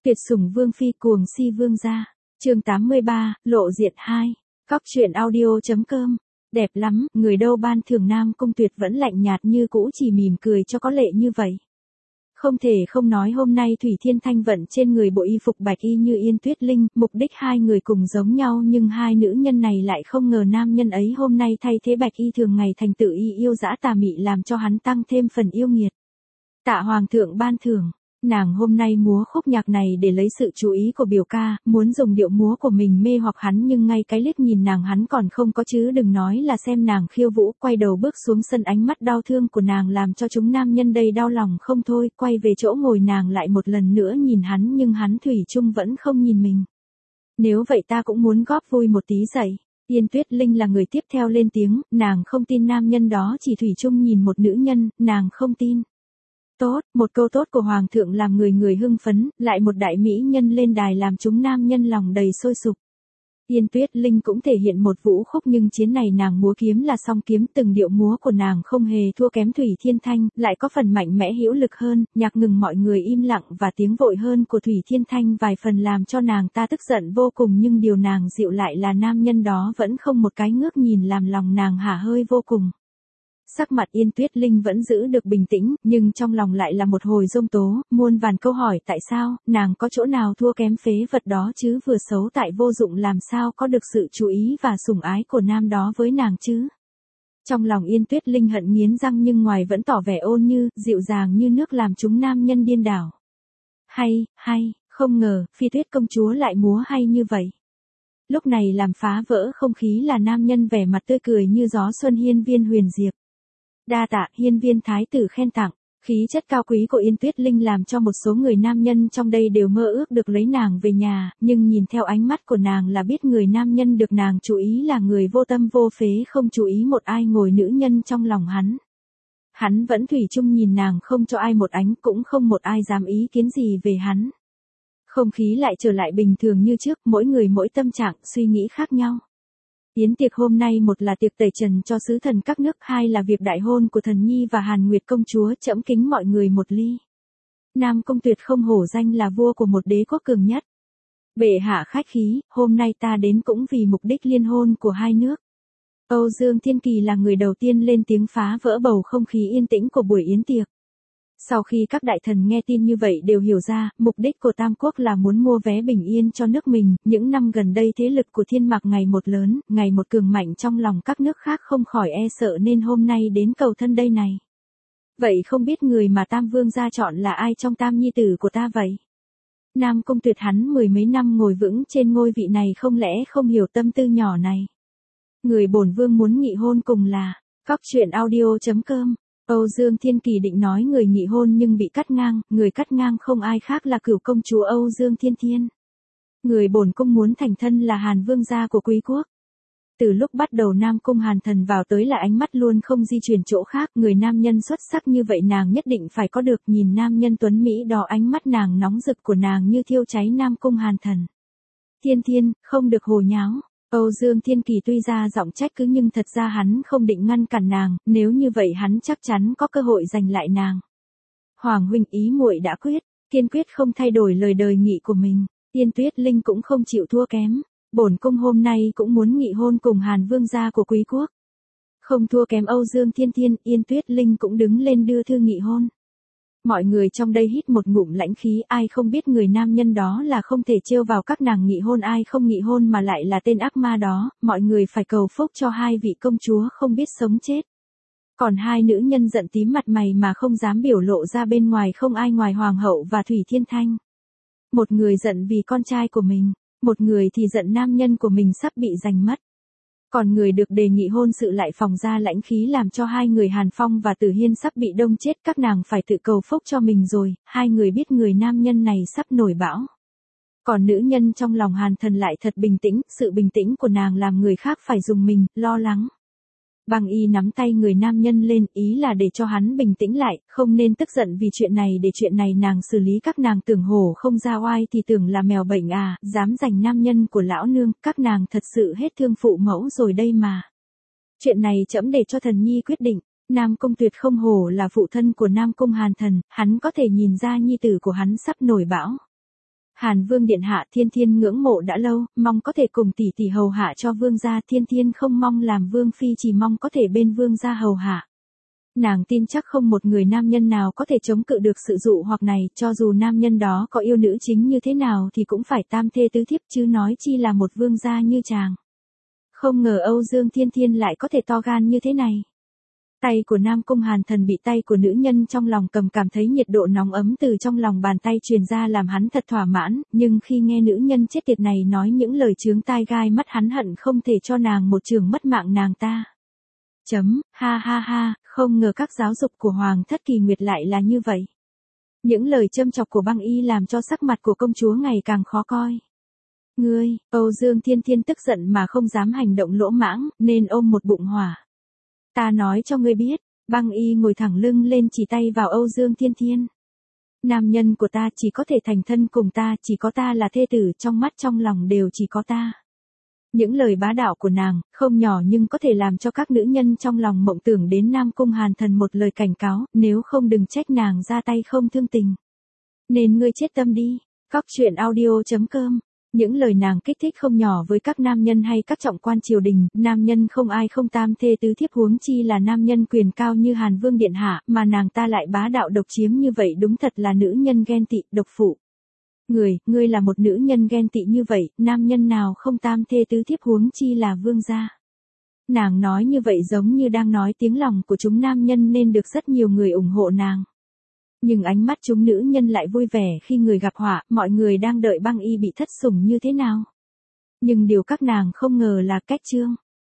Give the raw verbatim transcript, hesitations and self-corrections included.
Tuyệt sủng vương phi cuồng si vương gia. Chương tám mươi ba, lộ diện hai. Cóc truyện audio.com. Đẹp lắm, người đâu ban thưởng Nam Cung Tuyệt vẫn lạnh nhạt như cũ, chỉ mỉm cười cho có lệ như vậy. Không thể không nói hôm nay Thủy Thiên Thanh vận trên người bộ y phục bạch y như Yên Tuyết Linh, mục đích hai người cùng giống nhau, nhưng hai nữ nhân này lại không ngờ nam nhân ấy hôm nay thay thế bạch y thường ngày thành tự y yêu dã tà mị, làm cho hắn tăng thêm phần yêu nghiệt. Tạ Hoàng thượng ban thưởng. Nàng hôm nay múa khúc nhạc này để lấy sự chú ý của biểu ca, muốn dùng điệu múa của mình mê hoặc hắn, nhưng ngay cái liếc nhìn nàng hắn còn không có, chứ đừng nói là xem nàng khiêu vũ. Quay đầu bước xuống sân, ánh mắt đau thương của nàng làm cho chúng nam nhân đây đau lòng không thôi. Quay về chỗ ngồi, nàng lại một lần nữa nhìn hắn, nhưng hắn thủy chung vẫn không nhìn mình. Nếu vậy ta cũng muốn góp vui một tí dậy. Yên Tuyết Linh là người tiếp theo lên tiếng, nàng không tin nam nhân đó chỉ thủy chung nhìn một nữ nhân, nàng không tin. Tốt, một câu tốt của Hoàng thượng làm người người hưng phấn, lại một đại mỹ nhân lên đài làm chúng nam nhân lòng đầy sôi sục. Yên Tuyết Linh cũng thể hiện một vũ khúc, nhưng chiến này nàng múa kiếm là song kiếm, từng điệu múa của nàng không hề thua kém Thủy Thiên Thanh, lại có phần mạnh mẽ hữu lực hơn, nhạc ngừng mọi người im lặng và tiếng vội hơn của Thủy Thiên Thanh vài phần làm cho nàng ta tức giận vô cùng, nhưng điều nàng dịu lại là nam nhân đó vẫn không một cái ngước nhìn, làm lòng nàng hả hơi vô cùng. Sắc mặt Yên Tuyết Linh vẫn giữ được bình tĩnh, nhưng trong lòng lại là một hồi giông tố, muôn vàn câu hỏi tại sao, nàng có chỗ nào thua kém phế vật đó chứ, vừa xấu tại vô dụng làm sao có được sự chú ý và sủng ái của nam đó với nàng chứ. Trong lòng Yên Tuyết Linh hận nghiến răng, nhưng ngoài vẫn tỏ vẻ ôn như, dịu dàng như nước, làm chúng nam nhân điên đảo. Hay, hay, không ngờ, Phi Tuyết công chúa lại múa hay như vậy. Lúc này làm phá vỡ không khí là nam nhân vẻ mặt tươi cười như gió xuân Hiên Viên Huyền Diệp. Đa tạ, Hiên Viên thái tử khen tặng. Khí chất cao quý của Yên Tuyết Linh làm cho một số người nam nhân trong đây đều mơ ước được lấy nàng về nhà, nhưng nhìn theo ánh mắt của nàng là biết người nam nhân được nàng chú ý là người vô tâm vô phế, không chú ý một ai ngồi nữ nhân trong lòng hắn. Hắn vẫn thủy chung nhìn nàng, không cho ai một ánh, cũng không một ai dám ý kiến gì về hắn. Không khí lại trở lại bình thường như trước, mỗi người mỗi tâm trạng, suy nghĩ khác nhau. Yến tiệc hôm nay, một là tiệc tẩy trần cho sứ thần các nước, hai là việc đại hôn của Thần Nhi và Hàn Nguyệt công chúa, trẫm kính mọi người một ly. Nam Cung Tuyệt không hổ danh là vua của một đế quốc cường nhất. Bệ hạ khách khí, hôm nay ta đến cũng vì mục đích liên hôn của hai nước. Âu Dương Thiên Kỳ là người đầu tiên lên tiếng phá vỡ bầu không khí yên tĩnh của buổi yến tiệc. Sau khi các đại thần nghe tin như vậy đều hiểu ra, mục đích của Tam Quốc là muốn mua vé bình yên cho nước mình, những năm gần đây thế lực của Thiên Mạc ngày một lớn, ngày một cường mạnh, trong lòng các nước khác không khỏi e sợ nên hôm nay đến cầu thân đây này. Vậy không biết người mà Tam Vương gia chọn là ai trong tam nhi tử của ta vậy? Nam Cung Tuyệt hắn mười mấy năm ngồi vững trên ngôi vị này, không lẽ không hiểu tâm tư nhỏ này? Người bổn vương muốn nghị hôn cùng là, cóc truyện audio.com. Âu Dương Thiên Kỳ định nói người nghị hôn nhưng bị cắt ngang, người cắt ngang không ai khác là cửu công chúa Âu Dương Thiên Thiên. Người bổn cung muốn thành thân là Hàn Vương gia của Quý quốc. Từ lúc bắt đầu Nam Cung Hàn Thần vào tới là ánh mắt luôn không di chuyển chỗ khác, người nam nhân xuất sắc như vậy nàng nhất định phải có được, nhìn nam nhân tuấn Mỹ đó, ánh mắt nàng nóng rực của nàng như thiêu cháy Nam Cung Hàn Thần. Thiên Thiên, không được hồ nháo. Âu Dương Thiên Kỳ tuy ra giọng trách cứ nhưng thật ra hắn không định ngăn cản nàng, nếu như vậy hắn chắc chắn có cơ hội giành lại nàng. Hoàng huynh, ý muội đã quyết, kiên quyết không thay đổi lời đề nghị của mình. Yên Tuyết Linh cũng không chịu thua kém, bổn cung hôm nay cũng muốn nghị hôn cùng Hàn Vương gia của Quý quốc. Không thua kém Âu Dương Thiên Thiên, Yên Tuyết Linh cũng đứng lên đưa thư nghị hôn. Mọi người trong đây hít một ngụm lãnh khí, ai không biết người nam nhân đó là không thể trêu vào các nàng nghị hôn, ai không nghị hôn mà lại là tên ác ma đó, mọi người phải cầu phúc cho hai vị công chúa không biết sống chết. Còn hai nữ nhân giận tím mặt mày mà không dám biểu lộ ra bên ngoài, không ai ngoài Hoàng hậu và Thủy Thiên Thanh. Một người giận vì con trai của mình, một người thì giận nam nhân của mình sắp bị giành mất. Còn người được đề nghị hôn sự lại phóng ra lãnh khí, làm cho hai người Hàn Phong và Tử Hiên sắp bị đông chết, các nàng phải tự cầu phúc cho mình rồi, hai người biết người nam nhân này sắp nổi bão. Còn nữ nhân trong lòng Hàn Thần lại thật bình tĩnh, sự bình tĩnh của nàng làm người khác phải dùng mình, lo lắng. Băng Y nắm tay người nam nhân lên, ý là để cho hắn bình tĩnh lại, không nên tức giận vì chuyện này, để chuyện này nàng xử lý. Các nàng tưởng hổ không ra oai thì tưởng là mèo bệnh à, dám giành nam nhân của lão nương, các nàng thật sự hết thương phụ mẫu rồi đây mà. Chuyện này trẫm để cho Thần Nhi quyết định. Nam Cung Tuyệt không hổ là phụ thân của Nam Cung Hàn Thần, hắn có thể nhìn ra nhi tử của hắn sắp nổi bão. Hàn Vương điện hạ, Thiên Thiên ngưỡng mộ đã lâu, mong có thể cùng tỷ tỷ hầu hạ cho vương gia, Thiên Thiên không mong làm vương phi, chỉ mong có thể bên vương gia hầu hạ. Nàng tin chắc không một người nam nhân nào có thể chống cự được sự dụ hoặc này, cho dù nam nhân đó có yêu nữ chính như thế nào thì cũng phải tam thê tứ thiếp, chứ nói chi là một vương gia như chàng. Không ngờ Âu Dương Thiên Thiên lại có thể to gan như thế này. Tay của Nam Cung Hàn Thần bị tay của nữ nhân trong lòng cầm, cảm thấy nhiệt độ nóng ấm từ trong lòng bàn tay truyền ra làm hắn thật thỏa mãn, nhưng khi nghe nữ nhân chết tiệt này nói những lời chướng tai gai mắt, hắn hận không thể cho nàng một trường mất mạng nàng ta. Chấm, ha ha ha, không ngờ các giáo dục của Hoàng thất Kỳ Nguyệt lại là như vậy. Những lời châm chọc của Băng Y làm cho sắc mặt của công chúa ngày càng khó coi. Ngươi, Âu Dương Thiên Thiên tức giận mà không dám hành động lỗ mãng, nên ôm một bụng hỏa. Ta nói cho ngươi biết, Băng Y ngồi thẳng lưng lên chỉ tay vào Âu Dương Thiên Thiên. Nam nhân của ta chỉ có thể thành thân cùng ta, chỉ có ta là thê tử, trong mắt trong lòng đều chỉ có ta. Những lời bá đạo của nàng, không nhỏ nhưng có thể làm cho các nữ nhân trong lòng mộng tưởng đến Nam Cung Hàn Thần một lời cảnh cáo, nếu không đừng trách nàng ra tay không thương tình. Nên ngươi chết tâm đi. Cóc truyện audio chấm com. Những lời nàng kích thích không nhỏ với các nam nhân hay các trọng quan triều đình, nam nhân không ai không tam thê tứ thiếp, huống chi là nam nhân quyền cao như Hàn Vương điện hạ, mà nàng ta lại bá đạo độc chiếm như vậy, đúng thật là nữ nhân ghen tị, độc phụ. Người, ngươi là một nữ nhân ghen tị như vậy, nam nhân nào không tam thê tứ thiếp, huống chi là vương gia. Nàng nói như vậy giống như đang nói tiếng lòng của chúng nam nhân nên được rất nhiều người ủng hộ nàng. Nhưng ánh mắt chúng nữ nhân lại vui vẻ khi người gặp họa, mọi người đang đợi Băng Y bị thất sủng như thế nào. Nhưng điều các nàng không ngờ là cách chương.